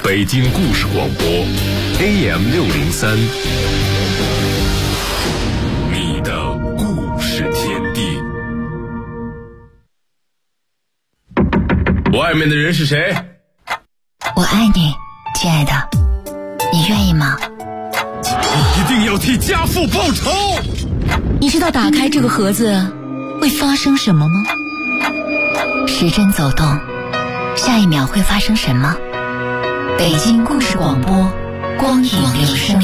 北京故事广播 AM603，你的故事天地。外面的人是谁？ 我爱你，亲爱的，你愿意吗？ 你一定要替家父报仇！ 你知道打开这个盒子会发生什么吗？时针走动，下一秒会发生什么？北京故事广播，光影留声。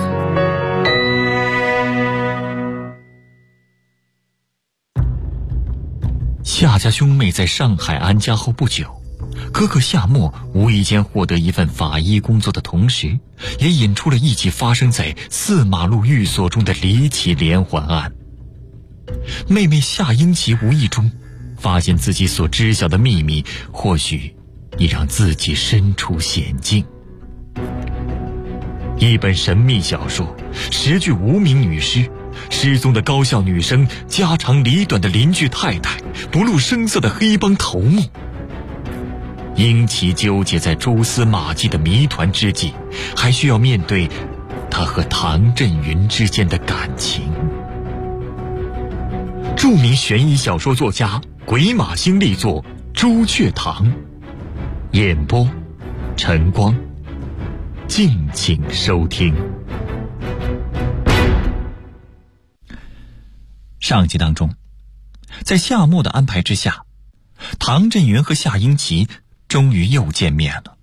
夏家兄妹在上海安家后不久，哥哥夏沫无意间获得一份法医工作的同时，也引出了一起发生在4马路寓所中的离奇连环案。妹妹夏英奇无意中发现自己所知晓的秘密，或许已让自己身处险境。一本神秘小说，10具无名女尸，失踪的高校女生，家长里短的邻居太太，不露声色的黑帮头目。英奇纠结在蛛丝马迹的谜团之际，还需要面对他和唐振云之间的感情。著名悬疑小说作家鬼马星力作《朱雀堂》，演播晨光，敬请收听。上集当中，在夏沫的安排之下，唐振云和夏英奇终于又见面了。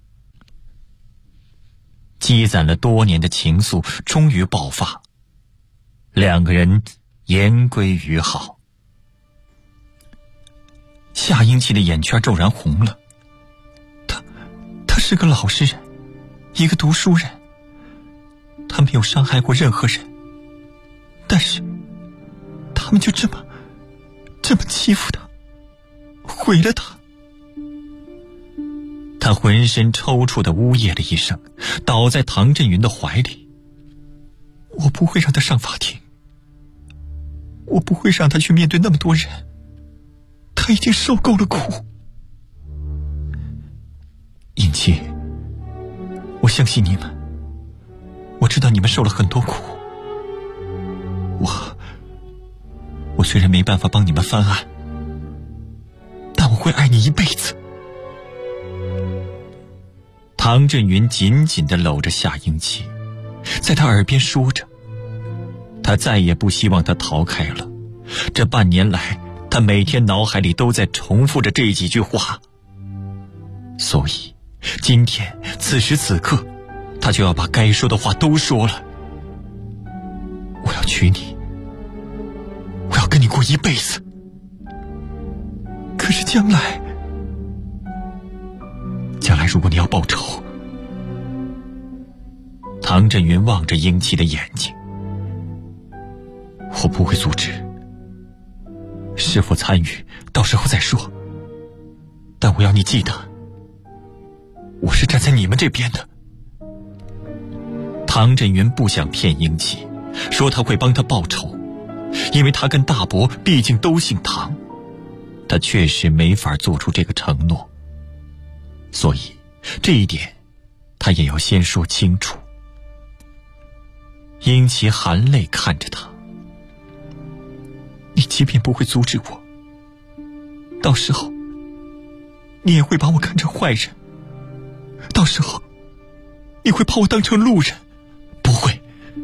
积攒了多年的情愫终于爆发，两个人言归于好。夏英奇的眼圈骤然红了，他是个老实人，一个读书人，他没有伤害过任何人，但是他们就这么欺负他，毁了他。他浑身抽搐的呜咽了一声，倒在唐振云的怀里。我不会让他上法庭，我不会让他去面对那么多人，他已经受够了苦。英奇，我相信你们，我知道你们受了很多苦。我虽然没办法帮你们翻案，但我会爱你一辈子。唐振云紧紧地搂着夏英奇，在他耳边说着，他再也不希望他逃开了。这半年来，他每天脑海里都在重复着这几句话，所以今天此时此刻，他就要把该说的话都说了。我要娶你，我要跟你过一辈子。可是将来如果你要报仇。唐振云望着英奇的眼睛，我不会阻止，是否参与到时候再说，但我要你记得，我是站在你们这边的。唐振云不想骗英奇，说他会帮他报仇，因为他跟大伯毕竟都姓唐，他确实没法做出这个承诺，所以这一点他也要先说清楚。英奇含泪看着他，你即便不会阻止我，到时候你也会把我看成坏人，到时候你会把我当成路人。不会。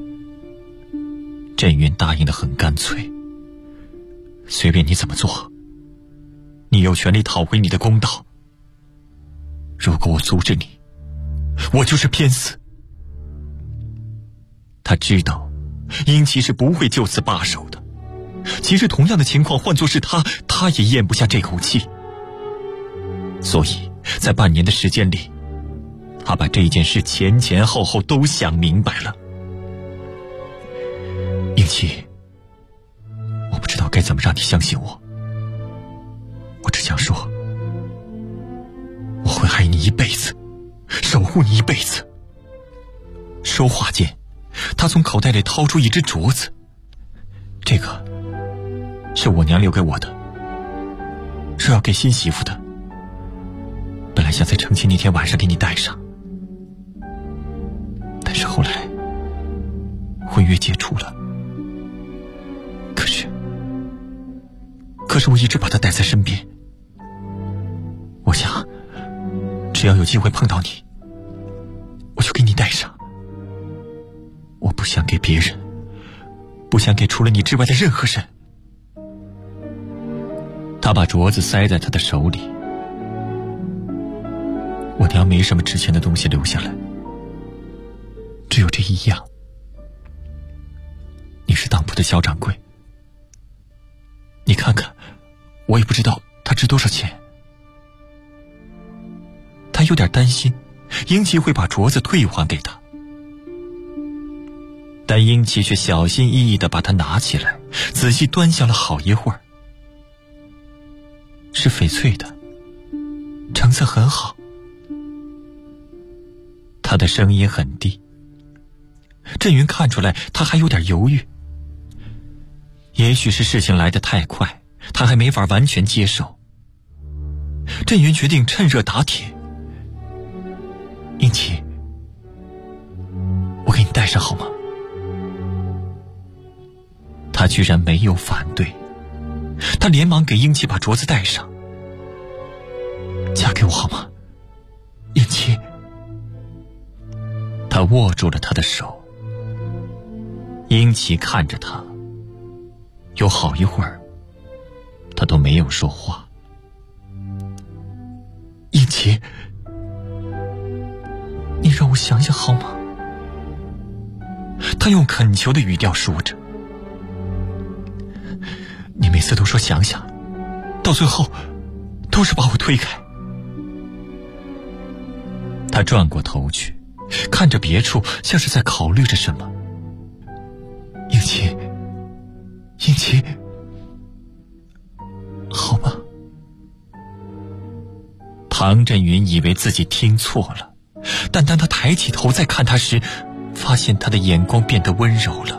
振云答应得很干脆，随便你怎么做，你有权利讨回你的公道。如果我阻止你，我就是偏死。他知道英奇是不会就此罢手的，其实同样的情况换作是他也咽不下这口气。所以在半年的时间里，他把这件事前前后后都想明白了。英奇，我不知道该怎么让你相信我，我只想说，我会爱你一辈子，守护你一辈子。说话间，他从口袋里掏出一只镯子，这个是我娘留给我的，说要给新媳妇的，本来想在成亲那天晚上给你戴上， 婚约解除了。可是我一直把他带在身边。我想，只要有机会碰到你，我就给你带上。我不想给别人，不想给除了你之外的任何人。他把镯子塞在他的手里。我娘没什么值钱的东西留下来，只有这一样。你是当铺的肖掌柜，你看看，我也不知道它值多少钱。他有点担心英奇会把镯子退还给他，但英奇却小心翼翼地把它拿起来，仔细端详了好一会儿。是翡翠的，成色很好。他的声音很低，郑云看出来他还有点犹豫。也许是事情来得太快，他还没法完全接受。郑云决定趁热打铁。英奇，我给你戴上好吗？他居然没有反对，他连忙给英奇把镯子戴上。嫁给我好吗，英奇？他握住了他的手。英奇看着他，有好一会儿，他都没有说话。英奇，你让我想想好吗？他用恳求的语调说着。你每次都说想想，到最后都是把我推开。他转过头去，看着别处，像是在考虑着什么。英奇，英奇，好吧。唐振云以为自己听错了，但当他抬起头再看他时，发现他的眼光变得温柔了。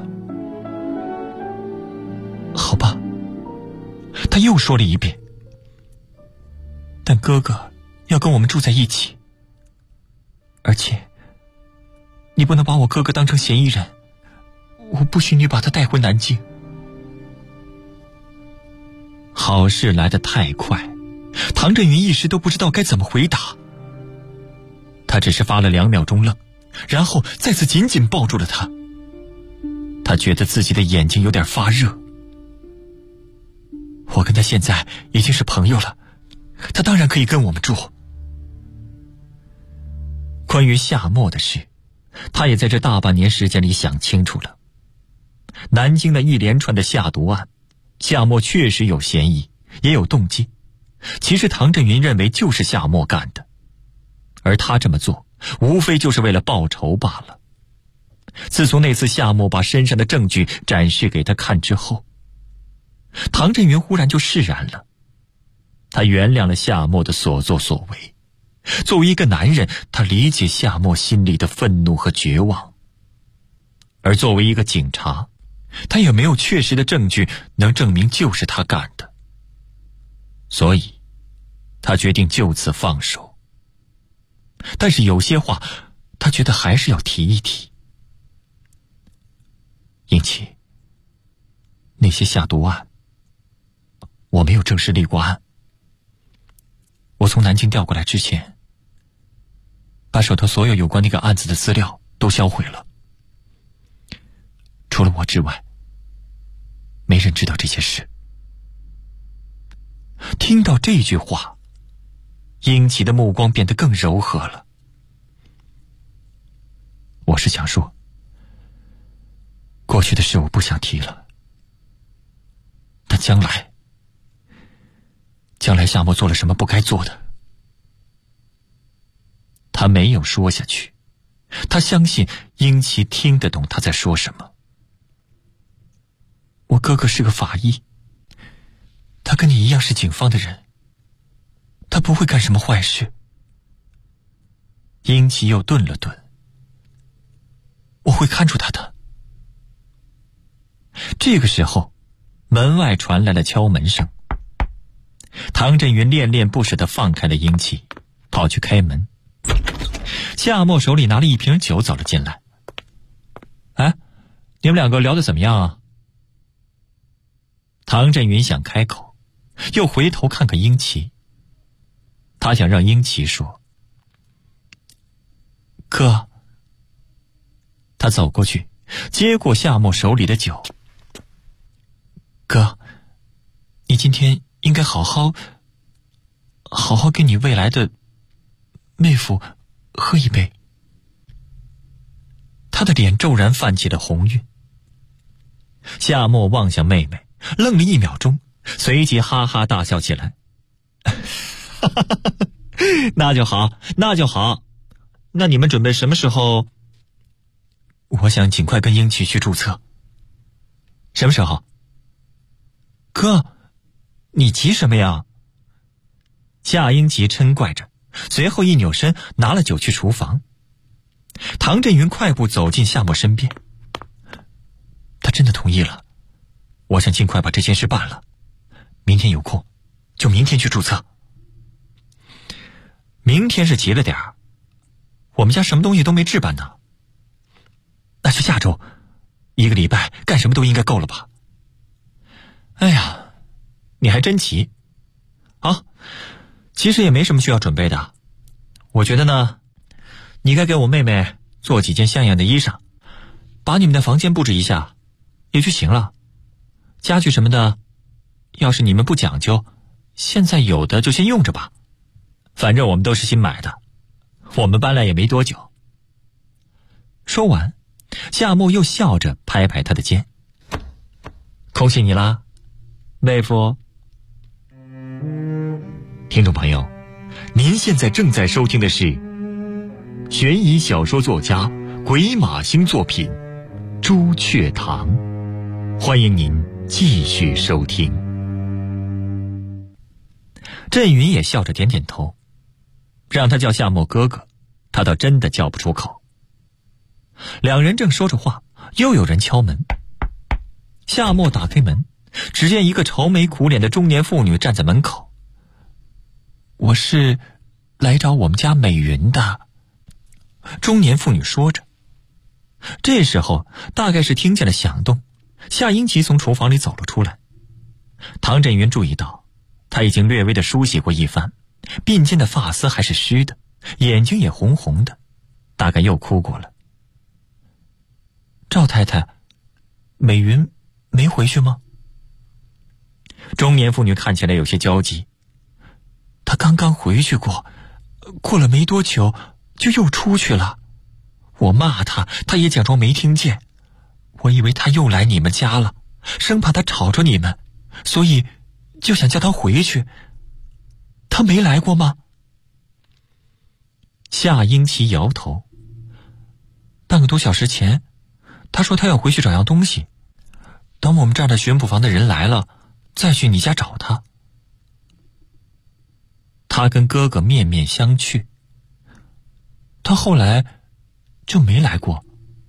好吧，他又说了一遍。但哥哥要跟我们住在一起，而且你不能把我哥哥当成嫌疑人，我不许你把他带回南京。好事来得太快，唐振云一时都不知道该怎么回答。他只是发了2秒钟愣，然后再次紧紧抱住了他。他觉得自己的眼睛有点发热。我跟他现在已经是朋友了，他当然可以跟我们住。关于夏沫的事，他也在这大半年时间里想清楚了。南京的一连串的下毒案，夏沫确实有嫌疑，也有动机。其实唐振云认为就是夏沫干的，而他这么做无非就是为了报仇罢了。自从那次夏沫把身上的证据展示给他看之后，唐振云忽然就释然了。他原谅了夏沫的所作所为。作为一个男人，他理解夏沫心里的愤怒和绝望。而作为一个警察，他也没有确实的证据能证明就是他干的。所以他决定就此放手。但是有些话他觉得还是要提一提。英奇，那些下毒案我没有正式立过案。我从南京调过来之前，把手头所有有关那个案子的资料都销毁了。除了我之外，没人知道这些事。听到这句话，英奇的目光变得更柔和了。我是想说，过去的事我不想提了，但将来夏沫做了什么不该做的，他没有说下去。他相信英奇听得懂他在说什么。我哥哥是个法医，他跟你一样是警方的人，他不会干什么坏事。英奇又顿了顿。我会看住他的。这个时候，门外传来了敲门声。唐振云恋恋不舍地放开了英奇，跑去开门。夏沫手里拿了一瓶酒走了进来。哎， 你们两个聊得怎么样啊？唐振云想开口，又回头看看英奇。他想让英奇说。哥。他走过去，接过夏沫手里的酒。哥，你今天应该好好跟你未来的妹夫喝一杯。他的脸骤然泛起了红晕。夏沫望向妹妹，愣了1秒钟，随即哈哈大笑起来。那就好，那就好。那你们准备什么时候？我想尽快跟英奇去注册。什么时候？哥，你急什么呀？夏英奇嗔怪着，随后一扭身拿了酒去厨房。唐振云快步走进夏沫身边。他真的同意了，我想尽快把这件事办了，明天有空就明天去注册。明天是急了点儿，我们家什么东西都没置办呢。那就下周，1个礼拜干什么都应该够了吧？哎呀，你还真急。好，其实也没什么需要准备的。我觉得呢，你该给我妹妹做几件像样的衣裳，把你们的房间布置一下也就行了。家具什么的，要是你们不讲究，现在有的就先用着吧。反正我们都是新买的，我们搬来也没多久。说完，夏沫又笑着拍拍他的肩。恭喜你啦，妹夫。听众朋友，您现在正在收听的是悬疑小说作家鬼马星作品《朱雀堂》，欢迎您继续收听。振云也笑着点点头，让他叫夏沫哥哥，他倒真的叫不出口。两人正说着话，又有人敲门。夏沫打开门，只见一个愁眉苦脸的中年妇女站在门口。我是来找我们家美云的，中年妇女说着。这时候大概是听见了响动，夏英奇从厨房里走了出来。唐振云注意到他已经略微的梳洗过一番，鬓间的发丝还是湿的，眼睛也红红的，大概又哭过了。赵太太，美云没回去吗？中年妇女看起来有些焦急。她刚刚回去过了没多久就又出去了。我骂她，她也假装没听见。我以为她又来你们家了，生怕她吵着你们，所以就想叫她回去。她没来过吗？夏英奇摇头。半个多小时前，她说她要回去找样东西，等我们这儿的巡捕房的人来了，再去你家找她。他跟哥哥面面相觑。他后来就没来过。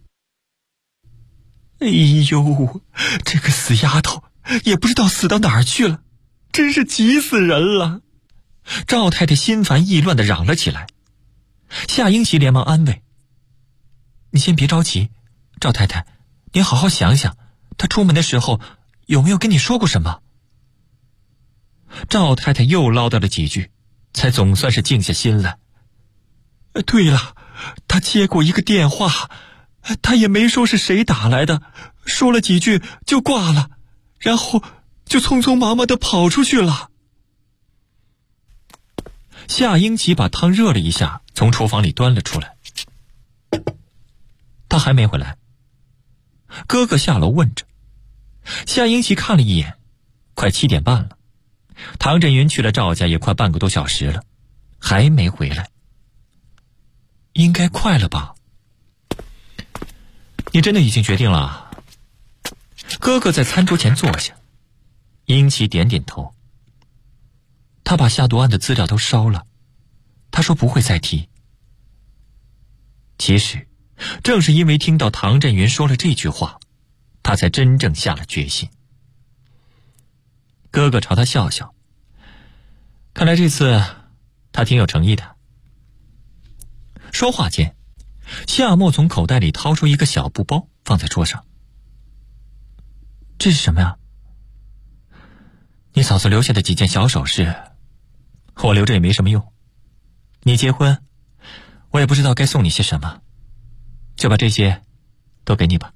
哎呦，这个死丫头也不知道死到哪儿去了，真是急死人了。赵太太心烦意乱地嚷了起来。夏英奇连忙安慰：你先别着急，赵太太，你好好想想，她出门的时候有没有跟你说过什么？赵太太又唠叨了几句，才总算是静下心来。对了，他接过一个电话，他也没说是谁打来的，说了几句就挂了，然后就匆匆忙忙地跑出去了。夏英奇把汤热了一下，从厨房里端了出来。他还没回来。哥哥下楼问着。夏英奇看了一眼，快7点半了。唐振云去了赵家也快半个多小时了，还没回来。应该快了吧？你真的已经决定了？哥哥在餐桌前坐下。英奇点点头。他把下毒案的资料都烧了，他说不会再提。其实正是因为听到唐振云说了这句话，他才真正下了决心。哥哥朝他笑笑，看来这次他挺有诚意的。说话间，夏沫从口袋里掏出一个小布包放在桌上， 这是什么呀？你嫂子留下的几件小首饰，我留着也没什么用。你结婚，我也不知道该送你些什么，就把这些都给你吧。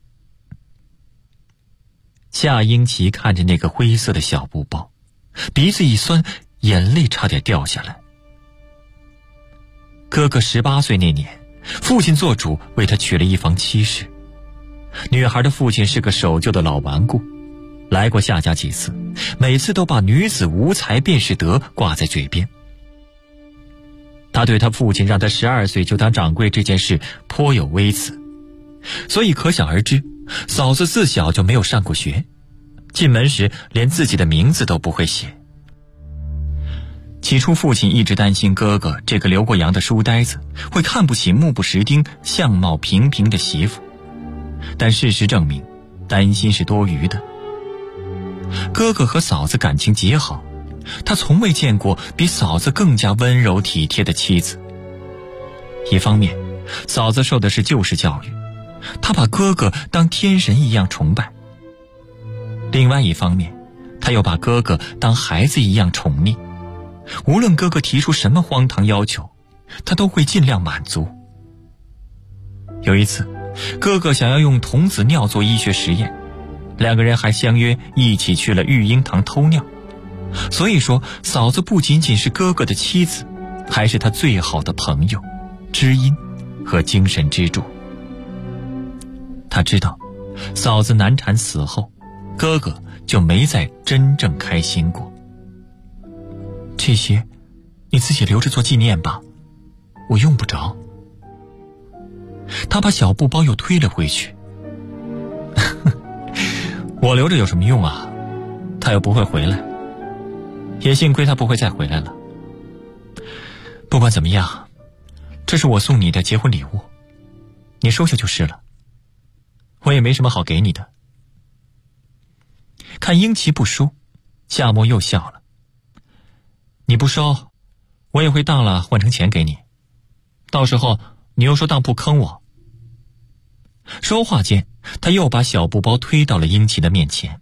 夏英奇看着那个灰色的小布包，鼻子一酸，眼泪差点掉下来。哥哥18岁那年，父亲做主为他娶了一房妻室。女孩的父亲是个守旧的老顽固，来过夏家几次，每次都把女子无才便是德挂在嘴边。他对他父亲让他12岁就当掌柜这件事颇有微词，所以可想而知，嫂子自小就没有上过学，进门时连自己的名字都不会写。起初父亲一直担心哥哥这个留过洋的书呆子会看不起目不识丁、相貌平平的媳妇，但事实证明，担心是多余的。哥哥和嫂子感情极好，他从未见过比嫂子更加温柔体贴的妻子。一方面，嫂子受的是旧式教育，她把哥哥当天神一样崇拜；另外一方面，她又把哥哥当孩子一样宠溺，无论哥哥提出什么荒唐要求，她都会尽量满足。有一次，哥哥想要用童子尿做医学实验，两个人还相约一起去了育婴堂偷尿。所以说，嫂子不仅仅是哥哥的妻子，还是他最好的朋友、知音和精神支柱。他知道，嫂子难产死后，哥哥就没再真正开心过。这些，你自己留着做纪念吧，我用不着。他把小布包又推了回去。我留着有什么用啊？他又不会回来。也幸亏他不会再回来了。不管怎么样，这是我送你的结婚礼物，你收下就是了。我也没什么好给你的。看英奇不收，夏沫又笑了。你不收，我也会当了换成钱给你，到时候你又说当铺坑我。说话间，他又把小布包推到了英奇的面前。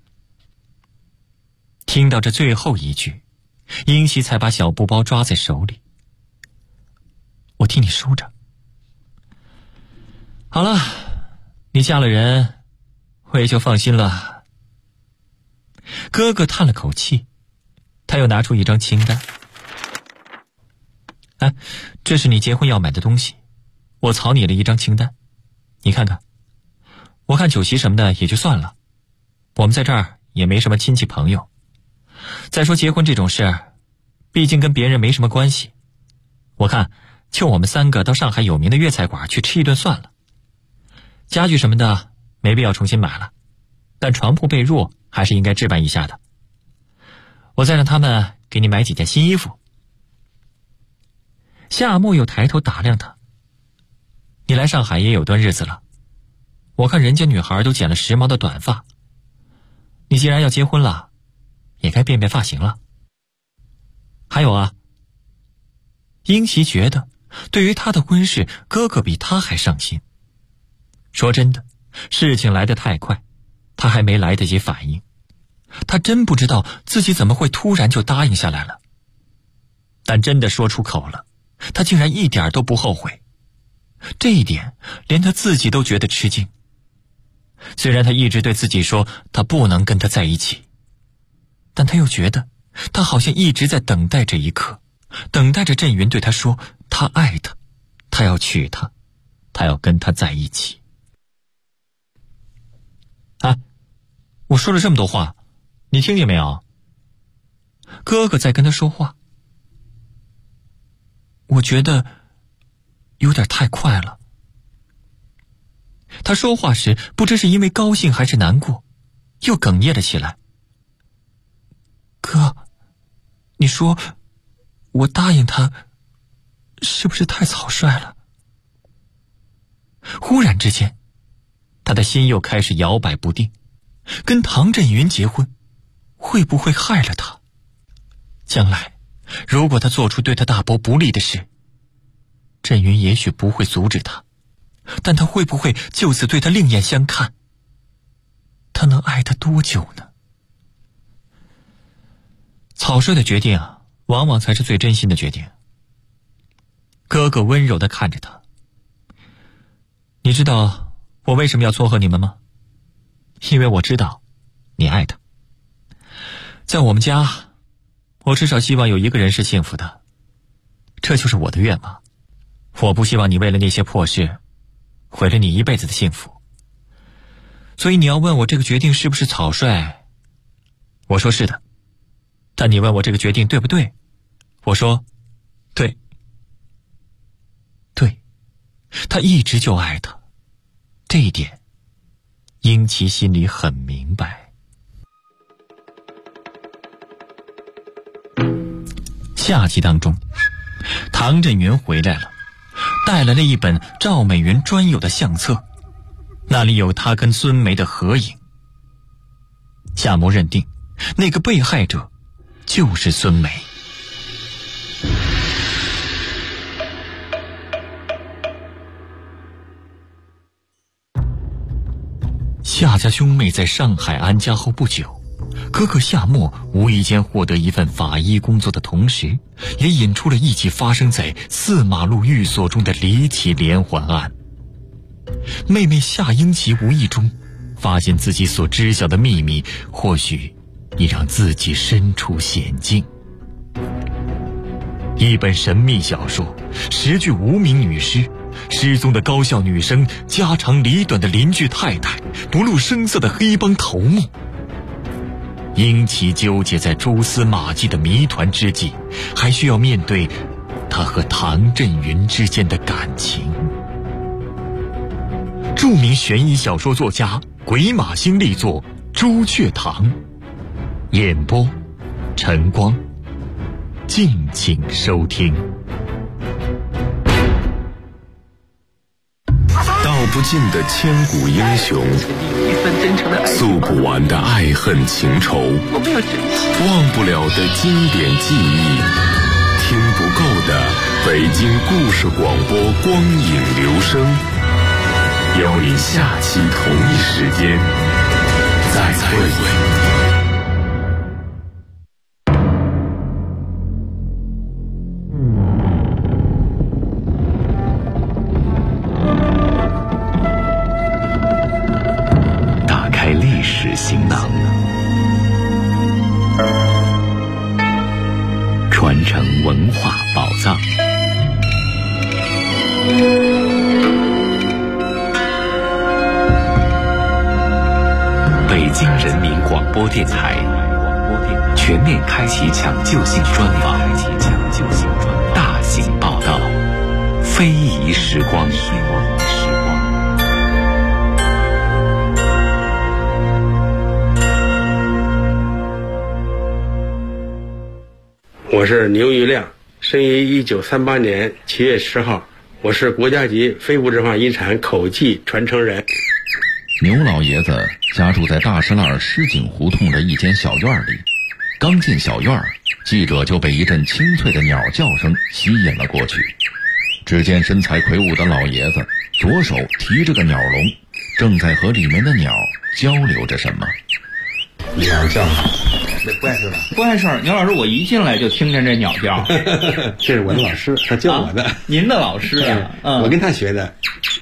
听到这最后一句，英奇才把小布包抓在手里。我替你收着。好了，你嫁了人，我也就放心了。哥哥叹了口气，他又拿出一张清单。哎，这是你结婚要买的东西，我草拟了一张清单，你看看。我看酒席什么的也就算了，我们在这儿也没什么亲戚朋友。再说结婚这种事，毕竟跟别人没什么关系。我看就我们3个到上海有名的粤菜馆去吃一顿算了。家具什么的没必要重新买了，但床铺被褥还是应该置办一下的。我再让他们给你买几件新衣服。夏沫又抬头打量他。你来上海也有段日子了，我看人家女孩都剪了时髦的短发，你既然要结婚了，也该变变发型了。还有啊，英奇觉得对于他的婚事，哥哥比他还上心。说真的，事情来得太快，他还没来得及反应。他真不知道自己怎么会突然就答应下来了。但真的说出口了，他竟然一点都不后悔。这一点连他自己都觉得吃惊。虽然他一直对自己说他不能跟他在一起，但他又觉得他好像一直在等待这一刻，等待着郑云对他说他爱他，他要娶她，他要跟他在一起。啊，我说了这么多话，你听见没有？哥哥在跟他说话。我觉得有点太快了。他说话时不知是因为高兴还是难过，又哽咽了起来。哥，你说我答应他是不是太草率了？忽然之间，他的心又开始摇摆不定，跟唐振云结婚会不会害了他？将来如果他做出对他大伯不利的事，振云也许不会阻止他，但他会不会就此对他另眼相看？ 他能爱他多久呢？草率的决定啊，往往才是最真心的决定。哥哥温柔地看着他，你知道我为什么要撮合你们吗？因为我知道你爱他。在我们家，我至少希望有一个人是幸福的，这就是我的愿望。我不希望你为了那些破事毁了你一辈子的幸福。所以你要问我这个决定是不是草率，我说是的。但你问我这个决定对不对，我说对。对，他一直就爱他，这一点英奇心里很明白。下集当中，唐振云回来了，带来了一本赵美云专有的相册，那里有他跟孙梅的合影。夏某认定那个被害者就是孙梅。夏家兄妹在上海安家后不久，哥哥夏沫无意间获得一份法医工作的同时，也引出了一起发生在4马路寓所中的离奇连环案。妹妹夏英奇无意中发现自己所知晓的秘密，或许已让自己身处险境。一本神秘小说，10具无名女尸，失踪的高校女生，家长里短的邻居太太，不露声色的黑帮头目。英奇纠结在蛛丝马迹的谜团之际，还需要面对他和唐振云之间的感情。著名悬疑小说作家鬼马星力作《朱雀堂》，演播晨光，敬请收听。 道不尽的千古英雄，诉不完的爱恨情仇，忘不了的经典记忆，听不够的北京故事广播光影留声，邀您下期同一时间再会。行囊，传承文化宝藏。北京人民广播电台全面开启抢救性专访，大型报道，非遗时光。 我是牛玉亮，生于1938年7月10号，我是国家级非物质文化遗产口技传承人。 牛老爷子家住在大石栏狮井胡同的一间小院里，刚进小院，记者就被一阵清脆的鸟叫声吸引了过去。只见身材魁梧的老爷子左手提着个鸟笼，正在和里面的鸟交流着什么。 鸟叫这不碍事吧？ 不碍事。牛老师，我一进来就听见这鸟叫。 这是我的老师，他教我的。 您的老师啊？ 我跟他学的。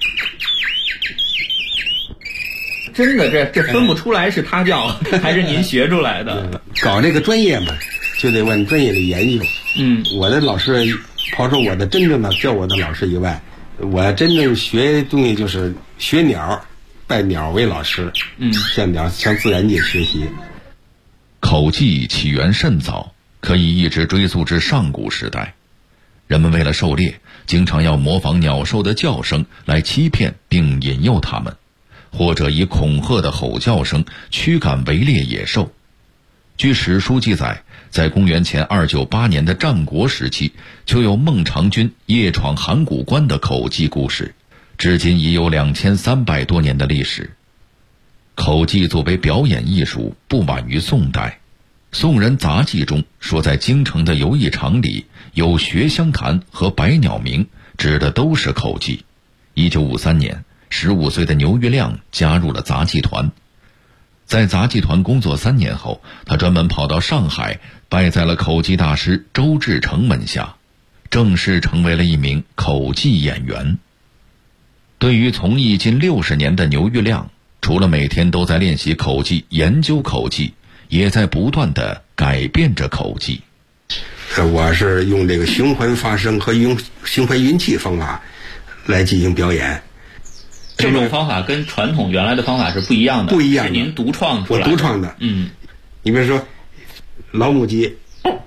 真的，这分不出来是他教还是您学出来的。 搞这个专业嘛，就得往专业里研究。我的老师，抛出我的真正的教我的老师以外，我真正学东西就是学鸟，拜鸟为老师。向自然界学习。 口技起源甚早，可以一直追溯至上古时代。人们为了狩猎，经常要模仿鸟兽的叫声来欺骗并引诱它们，或者以恐吓的吼叫声驱赶围猎野兽。据史书记载，在公元前298年的战国时期，就有孟尝君夜闯函谷关的口技故事，至今已有2300多年的历史。口技作为表演艺术，不晚于宋代。宋人杂记中说，在京城的游艺场里有学香坛和百鸟鸣，指的都是口技。1953年，15岁的牛玉亮加入了杂技团。 在杂技团工作3年后，他专门跑到上海，拜在了口技大师周志成门下，正式成为了一名口技演员。对于从艺近60年的牛玉亮，除了每天都在练习口技、研究口技，也在不断地改变着口技。 我是用这个循环发声和循环运气方法来进行表演。 这种方法跟传统原来的方法是不一样的， 不一样的， 是您独创出来的。 我独创的。你比如说老母鸡，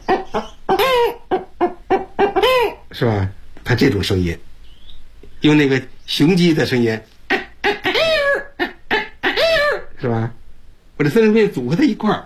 是吧？它这种声音，用那个雄鸡的声音，是吧？我这3声片组合在一块儿，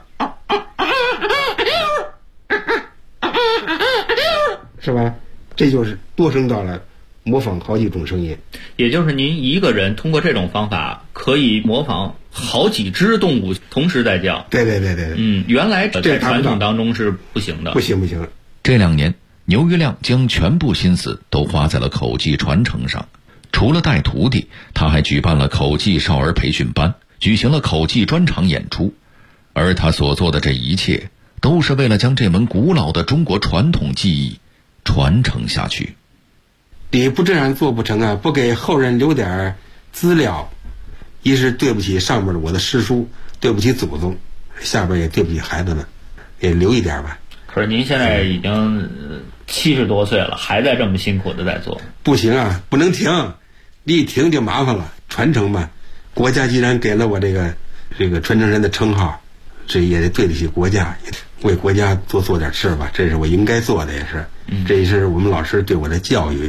是吧？这就是多声道了，模仿好几种声音。 也就是您一个人通过这种方法可以模仿好几只动物同时在叫。 对。 原来在传统当中是不行的。 不行。 这2年，牛玉亮将全部心思都花在了口技传承上。除了带徒弟，他还举办了口技少儿培训班，举行了口技专场演出。而他所做的这一切，都是为了将这门古老的中国传统技艺传承下去。 你不这样做不成啊！不给后人留点资料，一是对不起上面的我的师叔，对不起祖宗，下边也对不起孩子们，也留一点吧。 可是您现在已经70多岁了，还在这么辛苦的在做。 不行啊，不能停，你一停就麻烦了。传承嘛，国家既然给了我这个传承人的称号，这也得对得起国家，为国家多做点事吧，这是我应该做的，也是，这也是我们老师对我的教育。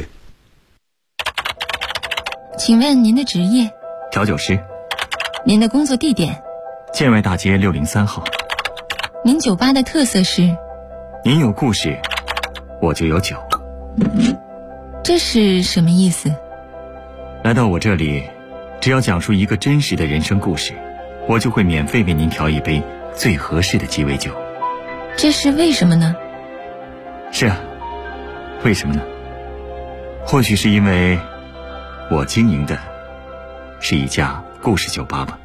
请问您的职业？ 调酒师。 您的工作地点？ 建外大街603号。 您酒吧的特色是？ 您有故事，我就有酒。 这是什么意思？ 来到我这里，只要讲述一个真实的人生故事，我就会免费为您调一杯最合适的鸡尾酒。 这是为什么呢？ 是啊，为什么呢？或许是因为我经营的是一家故事酒吧吧。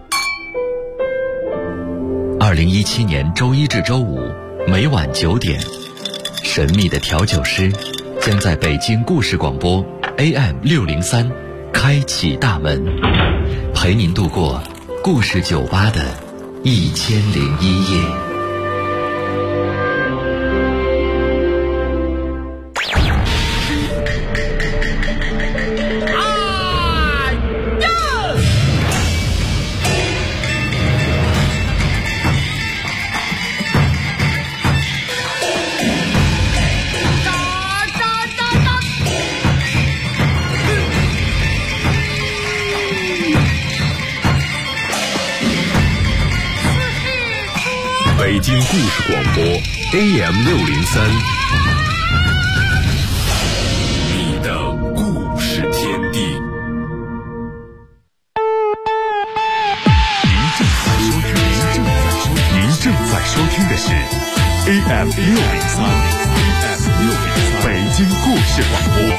2017年周1至周5每晚9点，神秘的调酒师将在北京故事广播 AM603开启大门，陪您度过故事酒吧的1001夜。北京故事广播 AM603，你的故事天地。您正在收听的是 AM603，北京故事广播。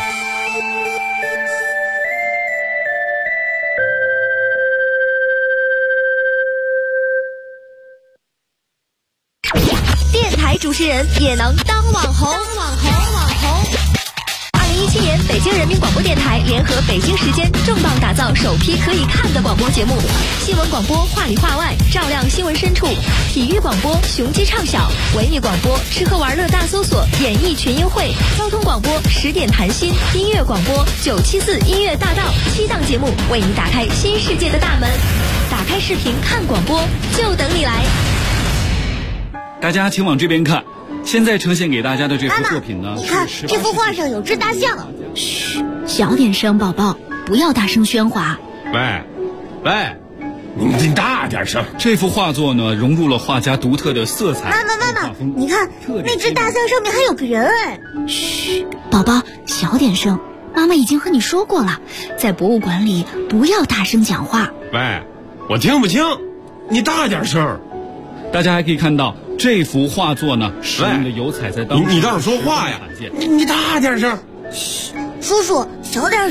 主持人也能当网红。2017年，北京人民广播电台联合北京时间重磅打造首批可以看的广播节目。新闻广播话里话外，照亮新闻深处；体育广播雄鸡唱晓；文艺广播吃喝玩乐大搜索，演艺群英会；交通广播10点谈心；音乐广播974音乐大道，7档节目为你打开新世界的大门。打开视频看广播，就等你来。 大家请往这边看，现在呈现给大家的这幅作品呢， 你看这幅画上有只大象。 嘘，小点声，宝宝，不要大声喧哗。 喂，你大点声。 这幅画作呢，融入了画家独特的色彩。 妈妈，你看那只大象上面还有个人哎。 嘘，宝宝，小点声。妈妈已经和你说过了，在博物馆里不要大声讲话。 喂，我听不清，你大点声。 大家还可以看到这幅画作呢，使用的油彩在当中。 你倒是说话呀！你大点声。 嘘，叔叔小点